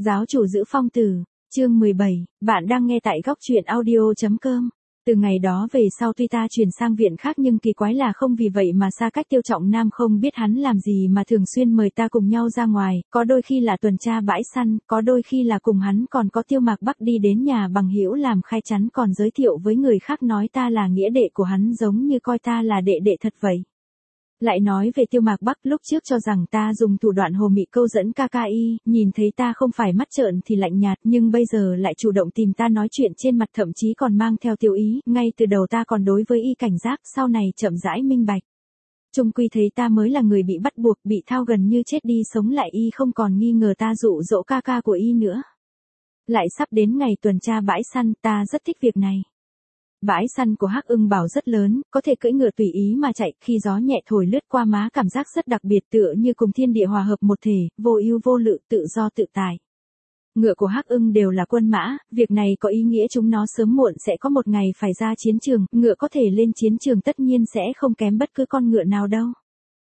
Giáo chủ giữ phong tử, chương 17, bạn đang nghe tại góc truyện audio.com. Từ ngày đó về sau tuy ta chuyển sang viện khác nhưng kỳ quái là không vì vậy mà xa cách Tiêu Trọng Nam, không biết hắn làm gì mà thường xuyên mời ta cùng nhau ra ngoài, có đôi khi là tuần tra bãi săn, có đôi khi là cùng hắn còn có Tiêu Mạc Bắc đi đến nhà bằng hữu làm khai chắn, còn giới thiệu với người khác nói ta là nghĩa đệ của hắn, giống như coi ta là đệ đệ thật vậy. Lại nói về Tiêu Mạc Bắc, lúc trước cho rằng ta dùng thủ đoạn hồ mị câu dẫn KKI, nhìn thấy ta không phải mắt trợn thì lạnh nhạt, nhưng bây giờ lại chủ động tìm ta nói chuyện trên mặt, thậm chí còn mang theo tiêu ý, ngay từ đầu ta còn đối với y cảnh giác, sau này chậm rãi minh bạch. Chung quy thấy ta mới là người bị bắt buộc, bị thao gần như chết đi sống lại, y không còn nghi ngờ ta dụ dỗ ca của y nữa. Lại sắp đến ngày tuần tra bãi săn, ta rất thích việc này. Bãi săn của Hắc Ưng Bảo rất lớn, có thể cưỡi ngựa tùy ý mà chạy, khi gió nhẹ thổi lướt qua má cảm giác rất đặc biệt, tựa như cùng thiên địa hòa hợp một thể, vô ưu vô lự, tự do tự tại. Ngựa của Hắc Ưng đều là quân mã, việc này có ý nghĩa chúng nó sớm muộn sẽ có một ngày phải ra chiến trường, ngựa có thể lên chiến trường tất nhiên sẽ không kém bất cứ con ngựa nào đâu.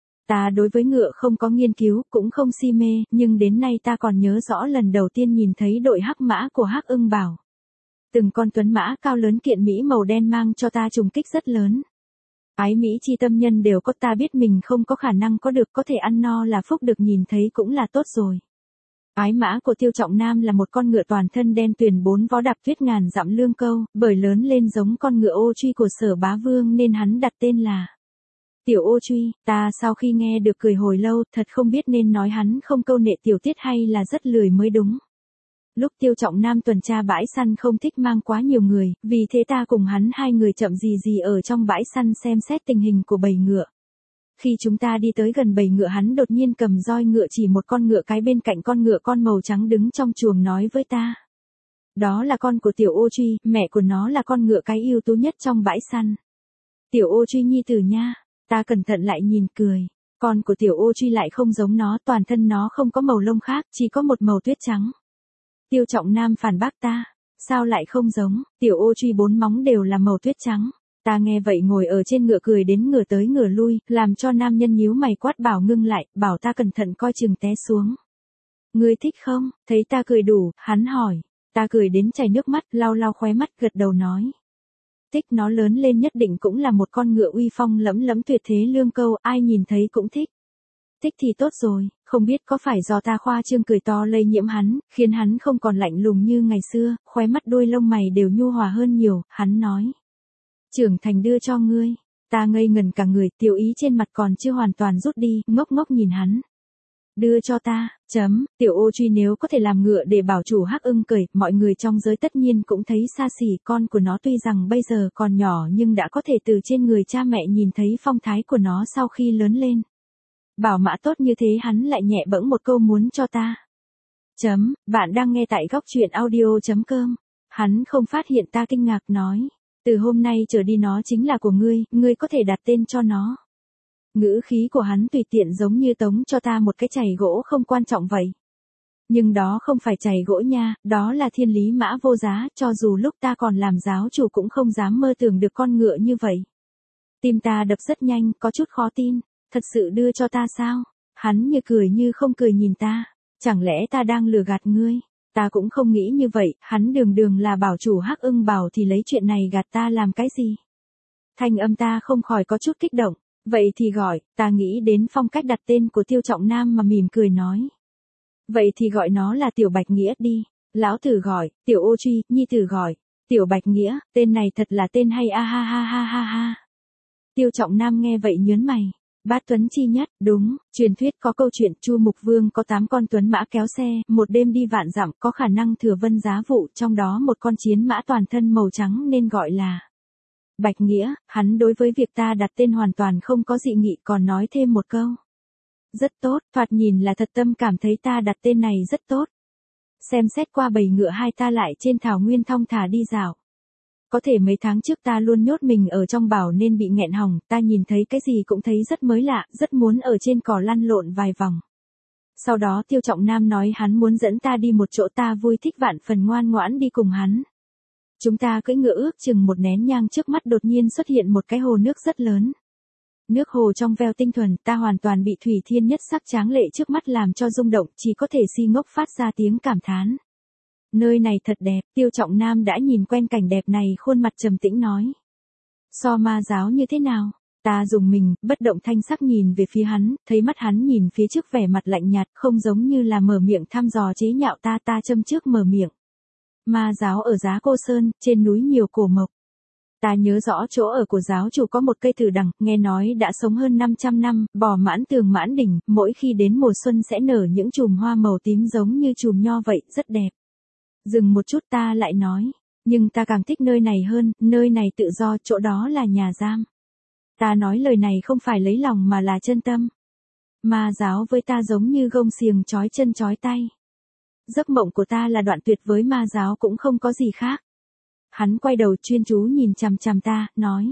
Ta đối với ngựa không có nghiên cứu, cũng không si mê, nhưng đến nay ta còn nhớ rõ lần đầu tiên nhìn thấy đội hắc mã của Hắc Ưng Bảo. Từng con tuấn mã cao lớn kiện mỹ màu đen mang cho ta trùng kích rất lớn. Ái mỹ chi tâm nhân đều có, ta biết mình không có khả năng có được, có thể ăn no là phúc, được nhìn thấy cũng là tốt rồi. Ái mã của Tiêu Trọng Nam là một con ngựa toàn thân đen tuyền, 4 vó đạp tuyết ngàn dặm lương câu, bởi lớn lên giống con ngựa Ô Truy của Sở Bá Vương nên hắn đặt tên là Tiểu Ô Truy. Ta sau khi nghe được cười hồi lâu, thật không biết nên nói hắn không câu nệ tiểu tiết hay là rất lười mới đúng. Lúc Tiêu Trọng Nam tuần tra bãi săn không thích mang quá nhiều người, vì thế ta cùng hắn hai người chậm gì ở trong bãi săn xem xét tình hình của bầy ngựa. Khi chúng ta đi tới gần bầy ngựa, hắn đột nhiên cầm roi ngựa chỉ một con ngựa cái bên cạnh con ngựa con màu trắng đứng trong chuồng, nói với ta. Đó là con của Tiểu Ô Truy, mẹ của nó là con ngựa cái ưu tú nhất trong bãi săn. Tiểu Ô Truy nhi tử nha, ta cẩn thận lại nhìn cười. Con của Tiểu Ô Truy lại không giống nó, toàn thân nó không có màu lông khác, chỉ có một màu tuyết trắng. Tiêu Trọng Nam phản bác ta, sao lại không giống, Tiểu Ô Truy 4 móng đều là màu tuyết trắng. Ta nghe vậy ngồi ở trên ngựa cười đến ngửa tới ngửa lui, làm cho nam nhân nhíu mày quát bảo ngưng lại, bảo ta cẩn thận coi chừng té xuống. Ngươi thích không? Thấy ta cười đủ, hắn hỏi. Ta cười đến chảy nước mắt, lau lau khóe mắt, gật đầu nói. Thích, nó lớn lên nhất định cũng là một con ngựa uy phong lẫm lẫm tuyệt thế lương câu, ai nhìn thấy cũng thích. Thích thì tốt rồi, không biết có phải do ta khoa trương cười to lây nhiễm hắn, khiến hắn không còn lạnh lùng như ngày xưa, khóe mắt đuôi lông mày đều nhu hòa hơn nhiều, hắn nói. Trưởng thành đưa cho ngươi. Ta ngây ngần cả người, tiêu ý trên mặt còn chưa hoàn toàn rút đi, ngốc ngốc nhìn hắn. Đưa cho ta, Tiểu Ô Truy nếu có thể làm ngựa để bảo chủ Hắc Ưng cười, mọi người trong giới tất nhiên cũng thấy xa xỉ, con của nó tuy rằng bây giờ còn nhỏ nhưng đã có thể từ trên người cha mẹ nhìn thấy phong thái của nó sau khi lớn lên. Bảo mã tốt như thế, hắn lại nhẹ bẫng một câu muốn cho ta. Bạn đang nghe tại góc truyện audio.com. Hắn không phát hiện ta kinh ngạc, nói. Từ hôm nay trở đi nó chính là của ngươi, ngươi có thể đặt tên cho nó. Ngữ khí của hắn tùy tiện giống như tống cho ta một cái chày gỗ không quan trọng vậy. Nhưng đó không phải chày gỗ nha, đó là thiên lý mã vô giá, cho dù lúc ta còn làm giáo chủ cũng không dám mơ tưởng được con ngựa như vậy. Tim ta đập rất nhanh, có chút khó tin. Thật sự đưa cho ta sao? Hắn như cười như không cười nhìn ta. Chẳng lẽ ta đang lừa gạt ngươi? Ta cũng không nghĩ như vậy, hắn đường là bảo chủ Hắc Ưng Bảo thì lấy chuyện này gạt ta làm cái gì? Thanh âm ta không khỏi có chút kích động. Vậy thì gọi, ta nghĩ đến phong cách đặt tên của Tiêu Trọng Nam mà mỉm cười nói. Vậy thì gọi nó là Tiểu Bạch Nghĩa đi. Lão tử gọi, Tiểu Ô Truy, nhi tử gọi, Tiểu Bạch Nghĩa, tên này thật là tên hay a ha ha ha ha ha. Tiêu Trọng Nam nghe vậy nhớn mày. Bát tuấn chi nhất, đúng, truyền thuyết có câu chuyện Chu Mục Vương có 8 con tuấn mã kéo xe, một đêm đi vạn dặm, có khả năng thừa vân giá vụ, trong đó một con chiến mã toàn thân màu trắng nên gọi là Bạch Nghĩa. Hắn đối với việc ta đặt tên hoàn toàn không có dị nghị, còn nói thêm một câu. Rất tốt, thoạt nhìn là thật tâm cảm thấy ta đặt tên này rất tốt. Xem xét qua bầy ngựa hai ta lại trên thảo nguyên thong thả đi dạo. Có thể mấy tháng trước ta luôn nhốt mình ở trong bảo nên bị nghẹn họng, ta nhìn thấy cái gì cũng thấy rất mới lạ, rất muốn ở trên cỏ lăn lộn vài vòng. Sau đó Tiêu Trọng Nam nói hắn muốn dẫn ta đi một chỗ, ta vui thích vạn phần ngoan ngoãn đi cùng hắn. Chúng ta cưỡi ngựa ước chừng một nén nhang, trước mắt đột nhiên xuất hiện một cái hồ nước rất lớn. Nước hồ trong veo tinh thuần, ta hoàn toàn bị thủy thiên nhất sắc tráng lệ trước mắt làm cho rung động, chỉ có thể si ngốc phát ra tiếng cảm thán. Nơi này thật đẹp, Tiêu Trọng Nam đã nhìn quen cảnh đẹp này, khuôn mặt trầm tĩnh nói. So ma giáo như thế nào? Ta dùng mình, bất động thanh sắc nhìn về phía hắn, thấy mắt hắn nhìn phía trước vẻ mặt lạnh nhạt, không giống như là mở miệng thăm dò chế nhạo ta, ta châm trước mở miệng. Ma giáo ở Giá Cô Sơn, trên núi nhiều cổ mộc. Ta nhớ rõ chỗ ở của giáo chủ có một cây tử đằng, nghe nói đã sống hơn 500 năm, bò mãn tường mãn đỉnh, mỗi khi đến mùa xuân sẽ nở những chùm hoa màu tím giống như chùm nho vậy, rất đẹp. Dừng một chút ta lại nói, nhưng ta càng thích nơi này hơn, nơi này tự do, chỗ đó là nhà giam. Ta nói lời này không phải lấy lòng mà là chân tâm. Ma giáo với ta giống như gông xiềng trói chân trói tay. Giấc mộng của ta là đoạn tuyệt, với ma giáo cũng không có gì khác. Hắn quay đầu chuyên chú nhìn chằm chằm ta, nói.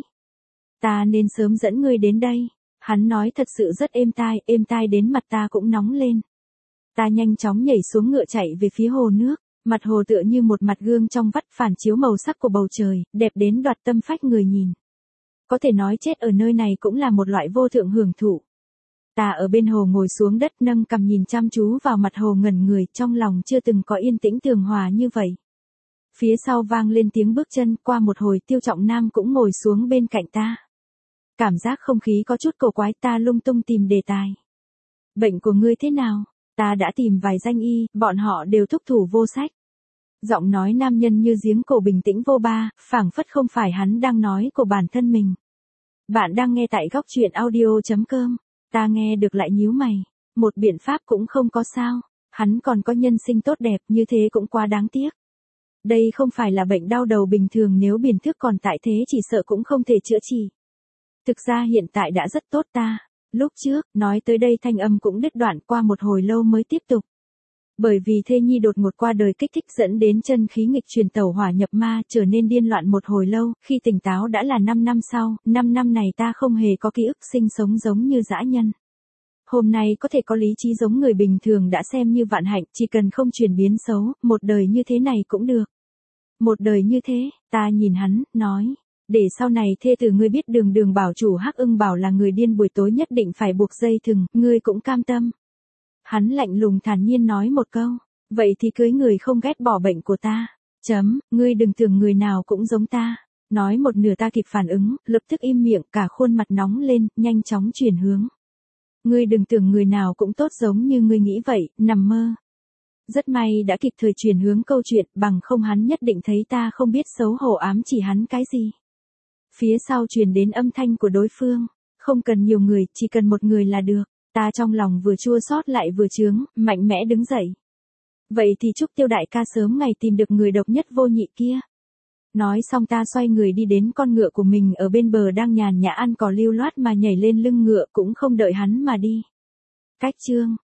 Ta nên sớm dẫn ngươi đến đây. Hắn nói thật sự rất êm tai đến mặt ta cũng nóng lên. Ta nhanh chóng nhảy xuống ngựa chạy về phía hồ nước. Mặt hồ tựa như một mặt gương trong vắt, phản chiếu màu sắc của bầu trời, đẹp đến đoạt tâm phách người nhìn. Có thể nói chết ở nơi này cũng là một loại vô thượng hưởng thụ. Ta ở bên hồ ngồi xuống đất, nâng cằm nhìn chăm chú vào mặt hồ, ngẩn người, trong lòng chưa từng có yên tĩnh tường hòa như vậy. Phía sau vang lên tiếng bước chân, qua một hồi Tiêu Trọng Nam cũng ngồi xuống bên cạnh ta. Cảm giác không khí có chút cổ quái, ta lung tung tìm đề tài. Bệnh của ngươi thế nào? Ta đã tìm vài danh y, bọn họ đều thúc thủ vô sách. Giọng nói nam nhân như giếng cổ bình tĩnh vô ba, phảng phất không phải hắn đang nói của bản thân mình. Bạn đang nghe tại góc truyện audio.com. Ta nghe được lại nhíu mày. Một biện pháp cũng không có sao. Hắn còn có nhân sinh tốt đẹp, như thế cũng quá đáng tiếc. Đây không phải là bệnh đau đầu bình thường, nếu biền thước còn tại thế chỉ sợ cũng không thể chữa trị. Thực ra hiện tại đã rất tốt ta. Lúc trước, nói tới đây thanh âm cũng đứt đoạn, qua một hồi lâu mới tiếp tục. Bởi vì thê nhi đột ngột qua đời kích thích dẫn đến chân khí nghịch truyền tẩu hỏa nhập ma, trở nên điên loạn một hồi lâu, khi tỉnh táo đã là 5 năm sau, 5 năm này ta không hề có ký ức, sinh sống giống như dã nhân. Hôm nay có thể có lý trí giống người bình thường đã xem như vạn hạnh, chỉ cần không chuyển biến xấu, một đời như thế này cũng được. Một đời như thế, ta nhìn hắn, nói, để sau này thê tử ngươi biết Đường bảo chủ Hắc Ưng bảo là người điên, buổi tối nhất định phải buộc dây thừng, ngươi cũng cam tâm. Hắn lạnh lùng thản nhiên nói một câu, vậy thì cưới người không ghét bỏ bệnh của ta. Ngươi đừng tưởng người nào cũng giống ta. Nói một nửa ta kịp phản ứng, lập tức im miệng, cả khuôn mặt nóng lên, nhanh chóng chuyển hướng. Ngươi đừng tưởng người nào cũng tốt giống như ngươi nghĩ vậy, nằm mơ. Rất may đã kịp thời chuyển hướng câu chuyện, bằng không hắn nhất định thấy ta không biết xấu hổ ám chỉ hắn cái gì. Phía sau truyền đến âm thanh của đối phương, không cần nhiều người, chỉ cần một người là được. Ta trong lòng vừa chua xót lại vừa chướng, mạnh mẽ đứng dậy. Vậy thì chúc Tiêu đại ca sớm ngày tìm được người độc nhất vô nhị kia. Nói xong ta xoay người đi đến con ngựa của mình ở bên bờ đang nhàn nhã ăn cỏ lưu loát mà nhảy lên lưng ngựa, cũng không đợi hắn mà đi. Cách chương